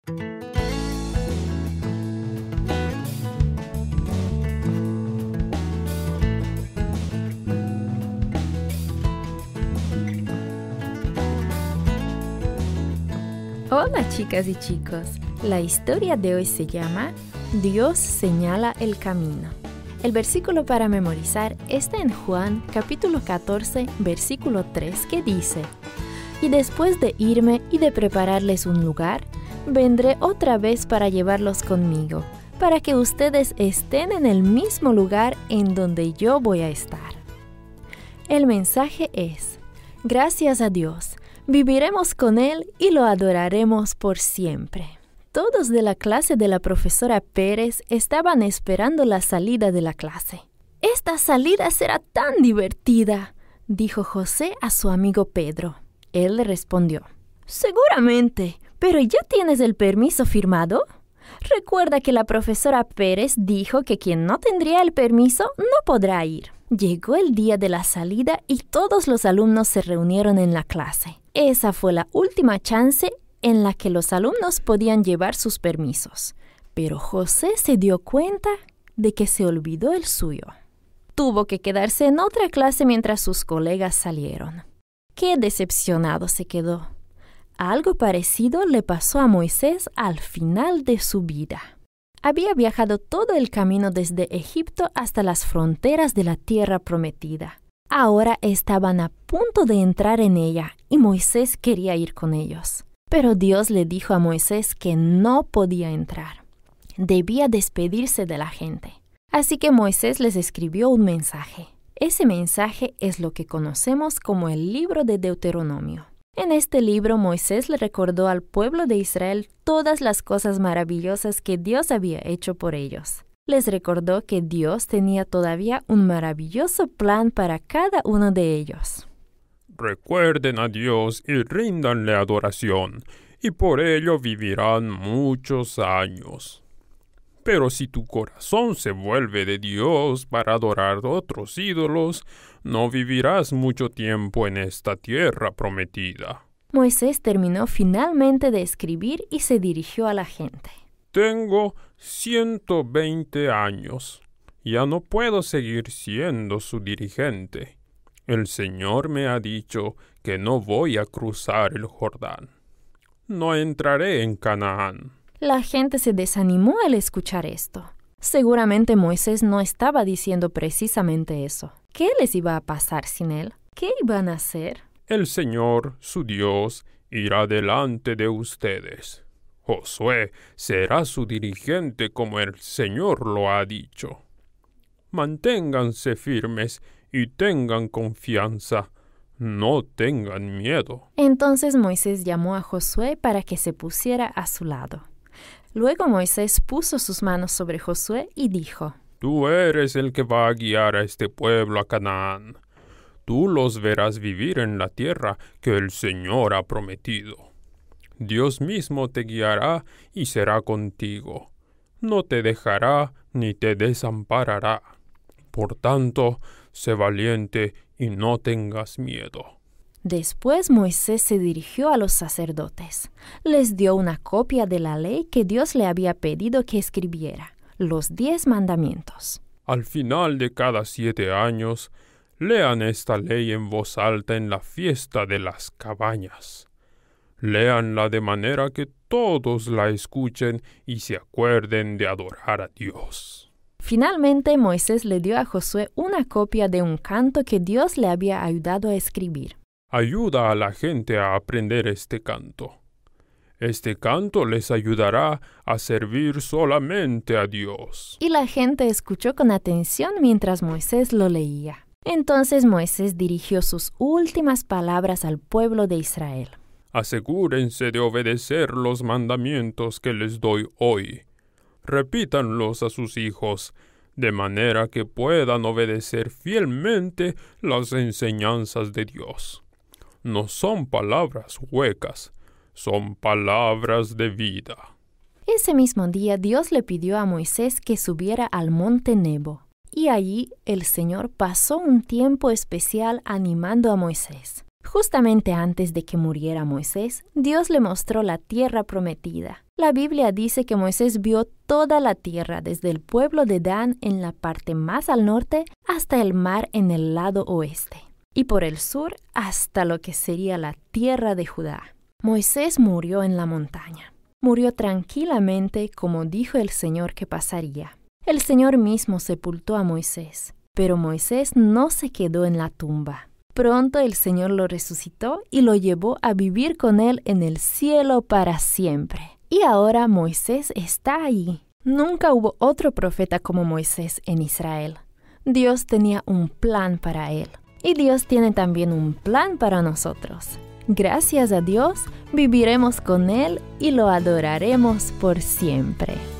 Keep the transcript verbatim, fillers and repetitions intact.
Hola chicas y chicos, la historia de hoy se llama Dios señala el camino. El versículo para memorizar está en Juan capítulo catorce, versículo tres, que dice: Y después de irme y de prepararles un lugar, vendré otra vez para llevarlos conmigo, para que ustedes estén en el mismo lugar en donde yo voy a estar. El mensaje es: gracias a Dios, viviremos con Él y lo adoraremos por siempre. Todos de la clase de la profesora Pérez estaban esperando la salida de la clase. «Esta salida será tan divertida», dijo José a su amigo Pedro. Él le respondió: «Seguramente, pero ¿ya tienes el permiso firmado?» Recuerda que la profesora Pérez dijo que quien no tendría el permiso no podrá ir. Llegó el día de la salida y todos los alumnos se reunieron en la clase. Esa fue la última chance en la que los alumnos podían llevar sus permisos. Pero José se dio cuenta de que se olvidó el suyo. Tuvo que quedarse en otra clase mientras sus colegas salieron. Qué decepcionado se quedó. Algo parecido le pasó a Moisés al final de su vida. Había viajado todo el camino desde Egipto hasta las fronteras de la tierra prometida. Ahora estaban a punto de entrar en ella y Moisés quería ir con ellos. Pero Dios le dijo a Moisés que no podía entrar. Debía despedirse de la gente. Así que Moisés les escribió un mensaje. Ese mensaje es lo que conocemos como el libro de Deuteronomio. En este libro, Moisés le recordó al pueblo de Israel todas las cosas maravillosas que Dios había hecho por ellos. Les recordó que Dios tenía todavía un maravilloso plan para cada uno de ellos. Recuerden a Dios y ríndanle adoración, y por ello vivirán muchos años. Pero si tu corazón se vuelve de Dios para adorar otros ídolos, no vivirás mucho tiempo en esta tierra prometida. Moisés terminó finalmente de escribir y se dirigió a la gente. Tengo ciento veinte años. Ya no puedo seguir siendo su dirigente. El Señor me ha dicho que no voy a cruzar el Jordán. No entraré en Canaán. La gente se desanimó al escuchar esto. Seguramente Moisés no estaba diciendo precisamente eso. ¿Qué les iba a pasar sin él? ¿Qué iban a hacer? El Señor, su Dios, irá delante de ustedes. Josué será su dirigente como el Señor lo ha dicho. Manténganse firmes y tengan confianza. No tengan miedo. Entonces Moisés llamó a Josué para que se pusiera a su lado. Luego Moisés puso sus manos sobre Josué y dijo: Tú eres el que va a guiar a este pueblo a Canaán. Tú los verás vivir en la tierra que el Señor ha prometido. Dios mismo te guiará y será contigo. No te dejará ni te desamparará. Por tanto, sé valiente y no tengas miedo. Después Moisés se dirigió a los sacerdotes. Les dio una copia de la ley que Dios le había pedido que escribiera, los diez mandamientos. Al final de cada siete años, lean esta ley en voz alta en la fiesta de las cabañas. Léanla de manera que todos la escuchen y se acuerden de adorar a Dios. Finalmente Moisés le dio a Josué una copia de un canto que Dios le había ayudado a escribir. Ayuda a la gente a aprender este canto. Este canto les ayudará a servir solamente a Dios. Y la gente escuchó con atención mientras Moisés lo leía. Entonces Moisés dirigió sus últimas palabras al pueblo de Israel. Asegúrense de obedecer los mandamientos que les doy hoy. Repítanlos a sus hijos, de manera que puedan obedecer fielmente las enseñanzas de Dios. No son palabras huecas, son palabras de vida. Ese mismo día Dios le pidió a Moisés que subiera al monte Nebo, y allí el Señor pasó un tiempo especial animando a Moisés. Justamente antes de que muriera Moisés, Dios le mostró la tierra prometida. La Biblia dice que Moisés vio toda la tierra desde el pueblo de Dan en la parte más al norte hasta el mar en el lado oeste, y por el sur hasta lo que sería la tierra de Judá. Moisés murió en la montaña. Murió tranquilamente como dijo el Señor que pasaría. El Señor mismo sepultó a Moisés, pero Moisés no se quedó en la tumba. Pronto el Señor lo resucitó y lo llevó a vivir con él en el cielo para siempre. Y ahora Moisés está ahí. Nunca hubo otro profeta como Moisés en Israel. Dios tenía un plan para él. Y Dios tiene también un plan para nosotros. Gracias a Dios, viviremos con Él y lo adoraremos por siempre.